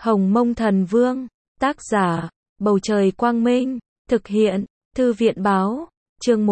Hồng Mông Thần Vương, tác giả, Bầu Trời Quang Minh, thực hiện, Thư viện Báo, chương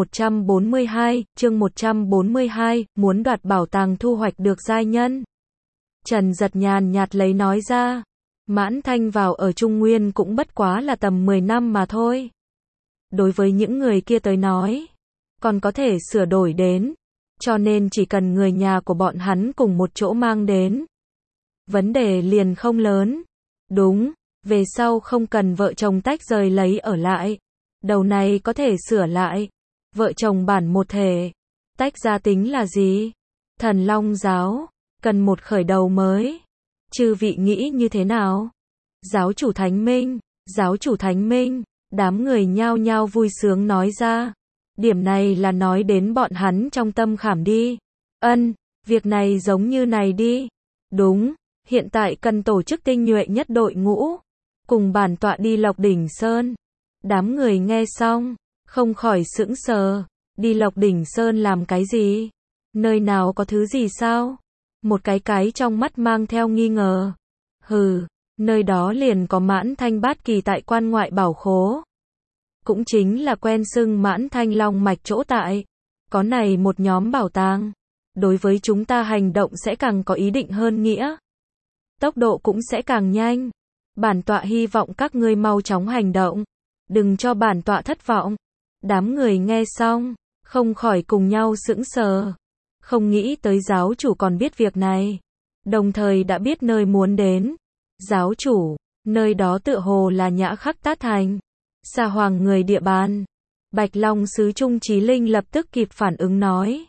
142, muốn đoạt bảo tàng thu hoạch được giai nhân. Trần Giật nhàn nhạt lấy nói ra, Mãn Thanh vào ở Trung Nguyên cũng bất quá là tầm 10 năm mà thôi. Đối với những người kia tới nói, còn có thể sửa đổi đến, cho nên chỉ cần người nhà của bọn hắn cùng một chỗ mang đến. Vấn đề liền không lớn. Đúng, về sau không cần vợ chồng tách rời lấy ở lại. Đầu này có thể sửa lại. Vợ chồng bản một thể. Tách ra tính là gì? Thần Long giáo, cần một khởi đầu mới. Chư vị nghĩ như thế nào? Giáo chủ Thánh Minh, đám người nhao nhao vui sướng nói ra. Điểm này là nói đến bọn hắn trong tâm khảm đi. Việc này giống như này đi. Đúng, hiện tại cần tổ chức tinh nhuệ nhất đội ngũ. Cùng bản tọa đi Lộc Đỉnh Sơn. Đám người nghe xong, không khỏi sững sờ. Đi Lộc Đỉnh Sơn làm cái gì? Nơi nào có thứ gì sao? Một cái trong mắt mang theo nghi ngờ. Hừ, nơi đó liền có Mãn Thanh Bát Kỳ tại quan ngoại bảo khố. Cũng chính là quen xưng Mãn Thanh Long mạch chỗ tại. Có này một nhóm bảo tàng. Đối với chúng ta hành động sẽ càng có ý định hơn nghĩa. Tốc độ cũng sẽ càng nhanh. Bản tọa hy vọng các ngươi mau chóng hành động. Đừng cho bản tọa thất vọng. Đám người nghe xong, không khỏi cùng nhau sững sờ. Không nghĩ tới giáo chủ còn biết việc này. Đồng thời đã biết nơi muốn đến. Giáo chủ, nơi đó tựa hồ là Nhã Khắc Tát Thành. Sa Hoàng người địa bàn. Bạch Long sứ Trung Chí Linh lập tức kịp phản ứng nói.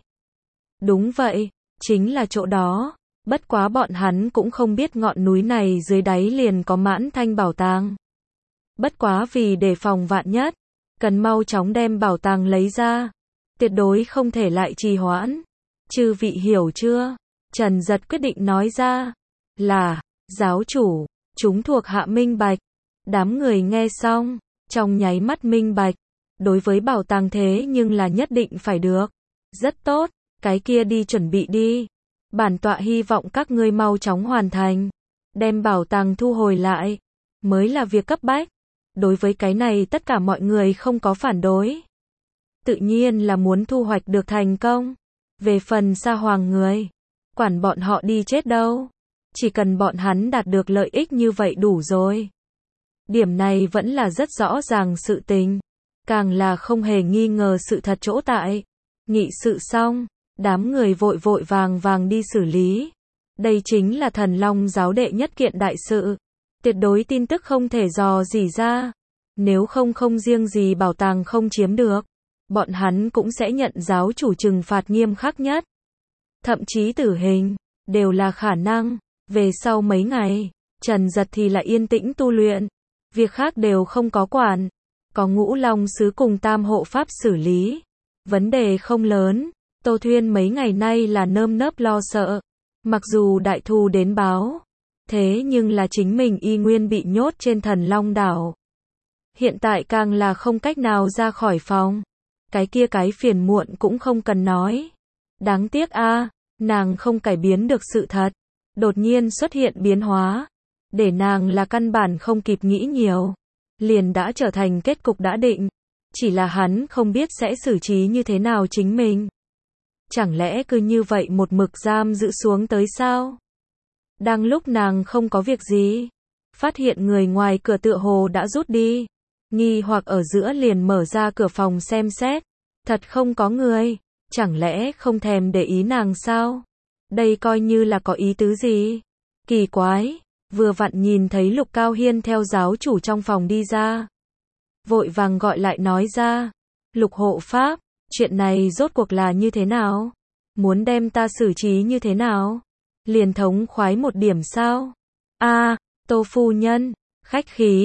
Đúng vậy, chính là chỗ đó. Bất quá bọn hắn cũng không biết ngọn núi này dưới đáy liền có Mãn Thanh bảo tàng. Bất quá vì đề phòng vạn nhất, cần mau chóng đem bảo tàng lấy ra. Tuyệt đối không thể lại trì hoãn. Chư vị hiểu chưa? Trần Giật quyết định nói ra. Là, giáo chủ, chúng thuộc hạ minh bạch. Đám người nghe xong, trong nháy mắt minh bạch. Đối với bảo tàng thế nhưng là nhất định phải được. Rất tốt, cái kia đi chuẩn bị đi. Bản tọa hy vọng các ngươi mau chóng hoàn thành. Đem bảo tàng thu hồi lại. Mới là việc cấp bách. Đối với cái này tất cả mọi người không có phản đối. Tự nhiên là muốn thu hoạch được thành công. Về phần Sa Hoàng người, quản bọn họ đi chết đâu. Chỉ cần bọn hắn đạt được lợi ích như vậy đủ rồi. Điểm này vẫn là rất rõ ràng sự tình. Càng là không hề nghi ngờ sự thật chỗ tại. Nghị sự xong, đám người vội vàng đi xử lý. Đây chính là Thần Long giáo đệ nhất kiện đại sự. Tuyệt đối tin tức không thể dò dỉ ra. Nếu không riêng gì bảo tàng không chiếm được, bọn hắn cũng sẽ nhận giáo chủ trừng phạt nghiêm khắc nhất. Thậm chí tử hình, đều là khả năng. Về sau mấy ngày, Trần Giật thì lại yên tĩnh tu luyện. Việc khác đều không có quản. Có Ngũ Long sứ cùng Tam hộ pháp xử lý. Vấn đề không lớn. Tô Thuyên mấy ngày nay là nơm nớp lo sợ. Mặc dù đại thù đến báo, thế nhưng là chính mình y nguyên bị nhốt trên Thần Long đảo. Hiện tại càng là không cách nào ra khỏi phòng. Cái phiền muộn cũng không cần nói. Đáng tiếc a, nàng không cải biến được sự thật. Đột nhiên xuất hiện biến hóa. Để nàng là căn bản không kịp nghĩ nhiều. Liền đã trở thành kết cục đã định. Chỉ là hắn không biết sẽ xử trí như thế nào chính mình. Chẳng lẽ cứ như vậy một mực giam giữ xuống tới sao? Đang lúc nàng không có việc gì, phát hiện người ngoài cửa tựa hồ đã rút đi. Nghi hoặc ở giữa liền mở ra cửa phòng xem xét. Thật không có người. Chẳng lẽ không thèm để ý nàng sao? Đây coi như là có ý tứ gì? Kỳ quái. Vừa vặn nhìn thấy Lục Cao Hiên theo giáo chủ trong phòng đi ra. Vội vàng gọi lại nói ra. Lục hộ pháp, chuyện này rốt cuộc là như thế nào? Muốn đem ta xử trí như thế nào? Liền thống khoái một điểm sao? Tô phu nhân, khách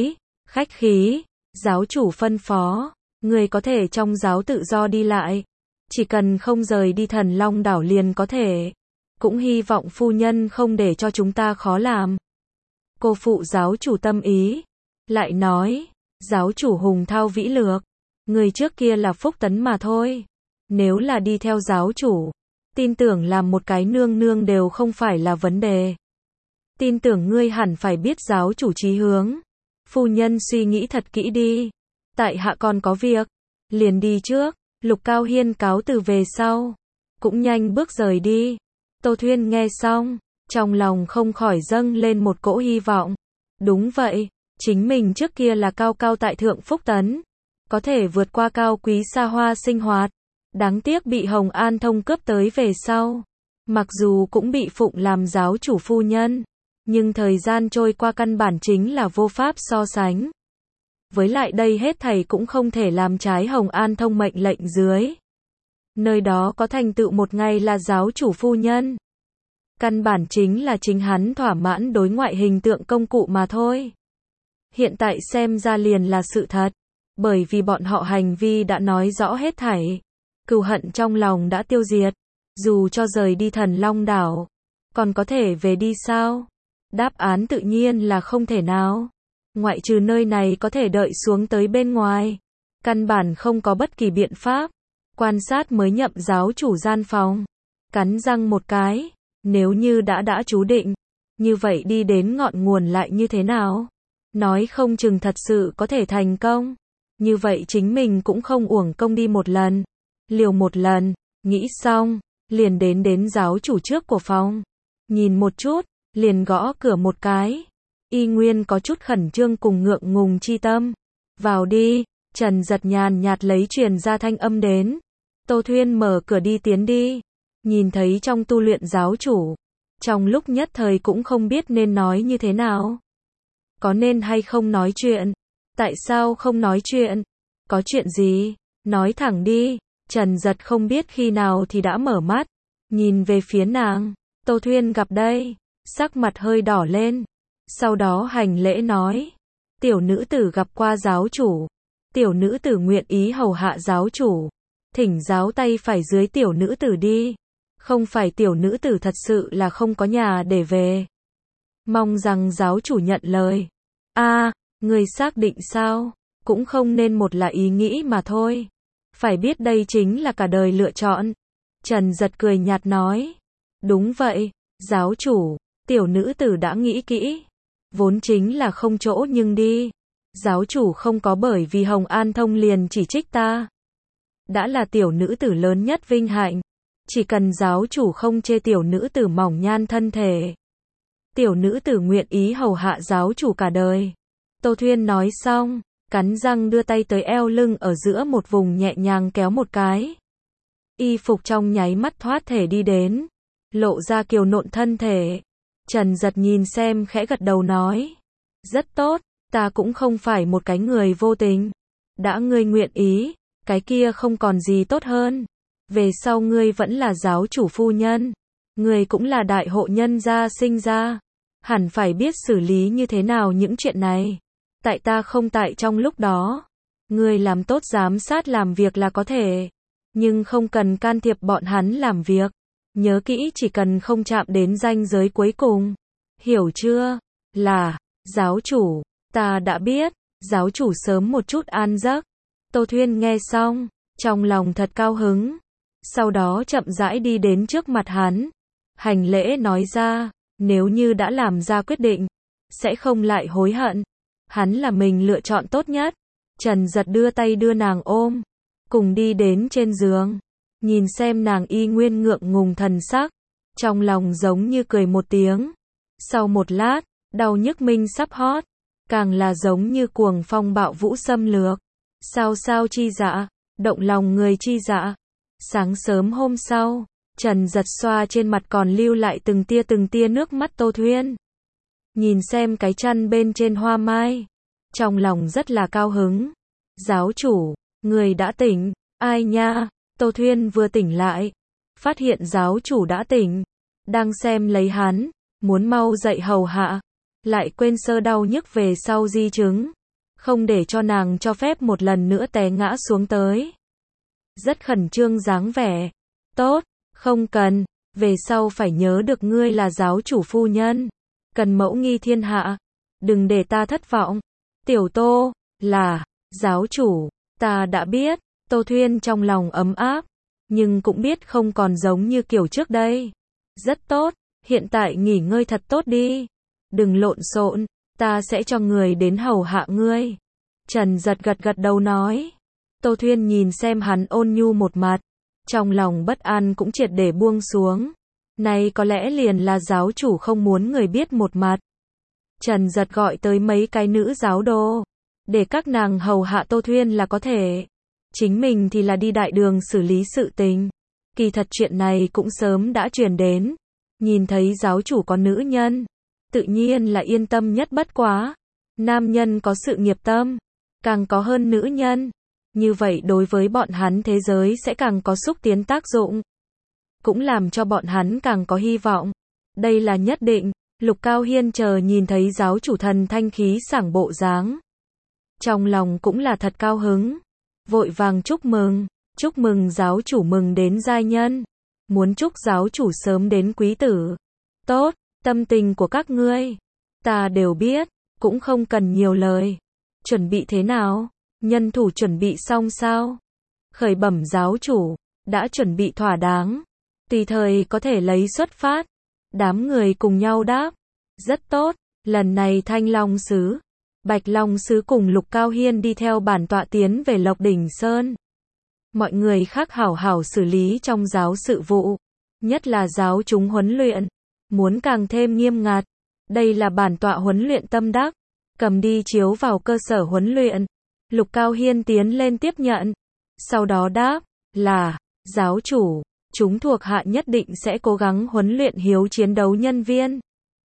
khí, giáo chủ phân phó, người có thể trong giáo tự do đi lại. Chỉ cần không rời đi Thần Long đảo liền có thể. Cũng hy vọng phu nhân không để cho chúng ta khó làm. Cô phụ giáo chủ tâm ý. Lại nói, giáo chủ hùng thao vĩ lược. Người trước kia là Phúc Tấn mà thôi. Nếu là đi theo giáo chủ, tin tưởng làm một cái nương nương đều không phải là vấn đề. Tin tưởng ngươi hẳn phải biết giáo chủ chí hướng. Phu nhân suy nghĩ thật kỹ đi. Tại hạ còn có việc. Liền đi trước. Lục Cao Hiên cáo từ về sau. Cũng nhanh bước rời đi. Tô Thuyên nghe xong. Trong lòng không khỏi dâng lên một cỗ hy vọng. Đúng vậy. Chính mình trước kia là cao cao tại thượng phúc tấn. Có thể vượt qua cao quý xa hoa sinh hoạt. Đáng tiếc bị Hồng An Thông cướp tới về sau. Mặc dù cũng bị phụng làm giáo chủ phu nhân. Nhưng thời gian trôi qua căn bản chính là vô pháp so sánh. Với lại đây hết thảy cũng không thể làm trái Hồng An Thông mệnh lệnh dưới. Nơi đó có thành tựu một ngày là giáo chủ phu nhân. Căn bản chính là chính hắn thỏa mãn đối ngoại hình tượng công cụ mà thôi. Hiện tại xem ra liền là sự thật. Bởi vì bọn họ hành vi đã nói rõ hết thảy. Cừu hận trong lòng đã tiêu diệt. Dù cho rời đi Thần Long đảo, còn có thể về đi sao? Đáp án tự nhiên là không thể nào. Ngoại trừ nơi này có thể đợi xuống tới bên ngoài. Căn bản không có bất kỳ biện pháp. Quan sát mới nhậm giáo chủ gian phòng. Cắn răng một cái. Nếu như đã chú định. Như vậy đi đến ngọn nguồn lại như thế nào? Nói không chừng thật sự có thể thành công. Như vậy chính mình cũng không uổng công đi một lần. Liều một lần. Nghĩ xong. Liền đến giáo chủ trước của phòng. Nhìn một chút. Liền gõ cửa một cái. Y nguyên có chút khẩn trương cùng ngượng ngùng chi tâm. Vào đi. Trần Giật nhàn nhạt lấy truyền ra thanh âm đến. Tô Thuyên mở cửa đi tiến đi. Nhìn thấy trong tu luyện giáo chủ. Trong lúc nhất thời cũng không biết nên nói như thế nào. Có nên hay không nói chuyện? Tại sao không nói chuyện? Có chuyện gì? Nói thẳng đi. Trần Giật không biết khi nào thì đã mở mắt. Nhìn về phía nàng. Tô Thuyên gặp đây. Sắc mặt hơi đỏ lên. Sau đó hành lễ nói. Tiểu nữ tử gặp qua giáo chủ. Tiểu nữ tử nguyện ý hầu hạ giáo chủ. Thỉnh giáo tay phải dưới tiểu nữ tử đi. Không phải tiểu nữ tử thật sự là không có nhà để về. Mong rằng giáo chủ nhận lời. Người xác định sao? Cũng không nên một là ý nghĩ mà thôi. Phải biết đây chính là cả đời lựa chọn. Trần Giật cười nhạt nói. Đúng vậy, giáo chủ, tiểu nữ tử đã nghĩ kỹ. Vốn chính là không chỗ nhưng đi. Giáo chủ không có bởi vì Hồng An Thông liền chỉ trích ta. Đã là tiểu nữ tử lớn nhất vinh hạnh. Chỉ cần giáo chủ không chê tiểu nữ tử mỏng nhan thân thể. Tiểu nữ tử nguyện ý hầu hạ giáo chủ cả đời. Tô Thuyên nói xong, cắn răng đưa tay tới eo lưng ở giữa một vùng nhẹ nhàng kéo một cái. Y phục trong nháy mắt thoát thể đi đến. Lộ ra kiều nộn thân thể. Trần Giật nhìn xem khẽ gật đầu nói. Rất tốt, ta cũng không phải một cái người vô tình. Đã ngươi nguyện ý, cái kia không còn gì tốt hơn. Về sau ngươi vẫn là giáo chủ phu nhân. Ngươi cũng là đại hộ nhân gia sinh ra. Hẳn phải biết xử lý như thế nào những chuyện này. Tại ta không tại trong lúc đó. Ngươi làm tốt giám sát làm việc là có thể. Nhưng không cần can thiệp bọn hắn làm việc. Nhớ kỹ chỉ cần không chạm đến ranh giới cuối cùng. Hiểu chưa? Là, giáo chủ, ta đã biết. Giáo chủ sớm một chút an giấc. Tô Thuyên nghe xong, trong lòng thật cao hứng. Sau đó chậm rãi đi đến trước mặt hắn. Hành lễ nói ra, nếu như đã làm ra quyết định, sẽ không lại hối hận. Hắn là mình lựa chọn tốt nhất. Trần Giật đưa tay đưa nàng ôm. Cùng đi đến trên giường. Nhìn xem nàng y nguyên ngượng ngùng thần sắc. Trong lòng giống như cười một tiếng. Sau một lát, đau nhức minh sắp hót. Càng là giống như cuồng phong bạo vũ xâm lược. Sao sao chi dạ, động lòng người chi dạ. Sáng sớm hôm sau, Trần Giật xoa trên mặt còn lưu lại từng tia nước mắt Tô Thuyên. Nhìn xem cái chăn bên trên hoa mai. Trong lòng rất là cao hứng. Giáo chủ, người đã tỉnh, ai nha? Tô Thuyên vừa tỉnh lại. Phát hiện giáo chủ đã tỉnh. Đang xem lấy hắn, muốn mau dậy hầu hạ. Lại quên sơ đau nhức về sau di chứng. Không để cho nàng cho phép một lần nữa té ngã xuống tới. Rất khẩn trương dáng vẻ. Tốt, không cần. Về sau phải nhớ được ngươi là giáo chủ phu nhân. Cần mẫu nghi thiên hạ. Đừng để ta thất vọng. Tiểu Tô, là, giáo chủ, ta đã biết. Tô Thuyên trong lòng ấm áp. Nhưng cũng biết không còn giống như kiểu trước đây. Rất tốt, hiện tại nghỉ ngơi thật tốt đi. Đừng lộn xộn, ta sẽ cho người đến hầu hạ ngươi. Trần Giật gật gật đầu nói. Tô Thuyên nhìn xem hắn ôn nhu một mặt, trong lòng bất an cũng triệt để buông xuống. Này có lẽ liền là giáo chủ không muốn người biết một mặt. Trần Giật gọi tới mấy cái nữ giáo đô, để các nàng hầu hạ Tô Thuyên là có thể. Chính mình thì là đi đại đường xử lý sự tình. Kỳ thật chuyện này cũng sớm đã truyền đến. Nhìn thấy giáo chủ có nữ nhân, tự nhiên là yên tâm nhất bất quá. Nam nhân có sự nghiệp tâm, càng có hơn nữ nhân. Như vậy đối với bọn hắn thế giới sẽ càng có xúc tiến tác dụng. Cũng làm cho bọn hắn càng có hy vọng. Đây là nhất định. Lục Cao Hiên chờ nhìn thấy giáo chủ thần thanh khí sảng bộ dáng. Trong lòng cũng là thật cao hứng. Vội vàng chúc mừng giáo chủ mừng đến giai nhân. Muốn chúc giáo chủ sớm đến quý tử. Tốt, tâm tình của các ngươi, ta đều biết, cũng không cần nhiều lời. Chuẩn bị thế nào? Nhân thủ chuẩn bị xong sao? Khởi bẩm giáo chủ, đã chuẩn bị thỏa đáng. Tùy thời có thể lấy xuất phát. Đám người cùng nhau đáp. Rất tốt, lần này Thanh Long Sứ, Bạch Long Sứ cùng Lục Cao Hiên đi theo bản tọa tiến về Lộc Đỉnh Sơn. Mọi người khác hảo hảo xử lý trong giáo sự vụ. Nhất là giáo chúng huấn luyện. Muốn càng thêm nghiêm ngặt. Đây là bản tọa huấn luyện tâm đắc. Cầm đi chiếu vào cơ sở huấn luyện. Lục Cao Hiên tiến lên tiếp nhận. Sau đó đáp, là, giáo chủ, chúng thuộc hạ nhất định sẽ cố gắng huấn luyện hiếu chiến đấu nhân viên.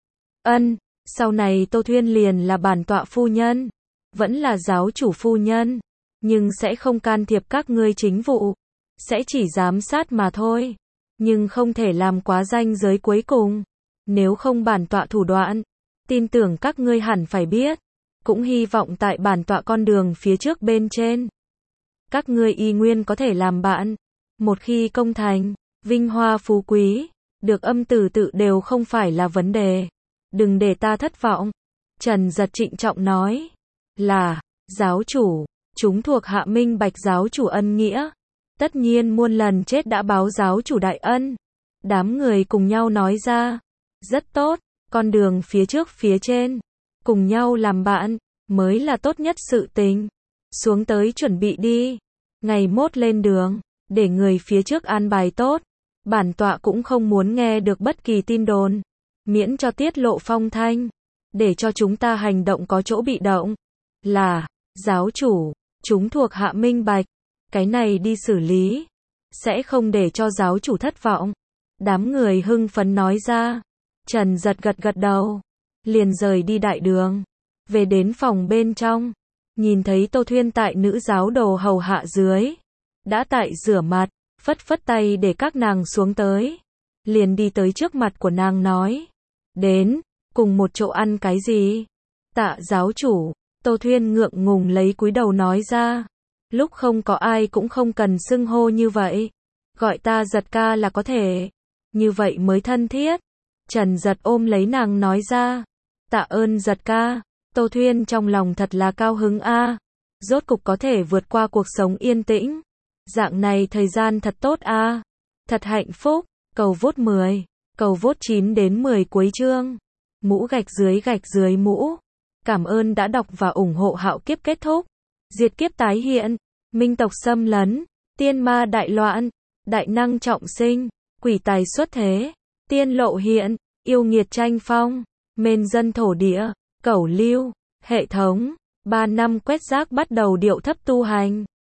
Ân, sau này Tô Thuyên liền là bản tọa phu nhân. Vẫn là giáo chủ phu nhân. Nhưng sẽ không can thiệp các ngươi chính vụ. Sẽ chỉ giám sát mà thôi. Nhưng không thể làm quá ranh giới cuối cùng. Nếu không bản tọa thủ đoạn, tin tưởng các ngươi hẳn phải biết. Cũng hy vọng tại bản tọa con đường phía trước bên trên. Các ngươi y nguyên có thể làm bạn. Một khi công thành, vinh hoa phú quý, được âm tử tự đều không phải là vấn đề. Đừng để ta thất vọng. Trần Giật trịnh trọng nói. Là, giáo chủ, chúng thuộc hạ minh bạch giáo chủ ân nghĩa. Tất nhiên muôn lần chết đã báo giáo chủ đại ân. Đám người cùng nhau nói ra. Rất tốt, con đường phía trước phía trên. Cùng nhau làm bạn, mới là tốt nhất sự tình. Xuống tới chuẩn bị đi. Ngày mốt lên đường, để người phía trước an bài tốt. Bản tọa cũng không muốn nghe được bất kỳ tin đồn. Miễn cho tiết lộ phong thanh. Để cho chúng ta hành động có chỗ bị động. Là, giáo chủ, chúng thuộc hạ minh bạch. Cái này đi xử lý. Sẽ không để cho giáo chủ thất vọng. Đám người hưng phấn nói ra. Trần Giật gật gật đầu. Liền rời đi đại đường. Về đến phòng bên trong. Nhìn thấy Tô Thuyên tại nữ giáo đồ hầu hạ dưới. Đã tại rửa mặt. Phất phất tay để các nàng xuống tới. Liền đi tới trước mặt của nàng nói. Đến, cùng một chỗ ăn cái gì? Tạ giáo chủ. Tô Thuyên ngượng ngùng lấy cúi đầu nói ra. Lúc không có ai cũng không cần xưng hô như vậy. Gọi ta Giật ca là có thể. Như vậy mới thân thiết. Trần Giật ôm lấy nàng nói ra. Tạ ơn Giật ca. Tô Thuyên trong lòng thật là cao hứng a. Rốt cục có thể vượt qua cuộc sống yên tĩnh. Dạng này thời gian thật tốt a. Thật hạnh phúc. Cầu vốt 10. Cầu vốt 9 đến 10 cuối chương. Mũ gạch dưới mũ. Cảm ơn đã đọc và ủng hộ Hạo Kiếp kết thúc. Diệt kiếp tái hiện. Minh tộc xâm lấn. Tiên ma đại loạn. Đại năng trọng sinh. Quỷ tài xuất thế. Tiên lộ hiện. Yêu nghiệt tranh phong. Mên dân thổ địa. Cẩu lưu. Hệ thống. 3 năm quét rác bắt đầu điệu thấp tu hành.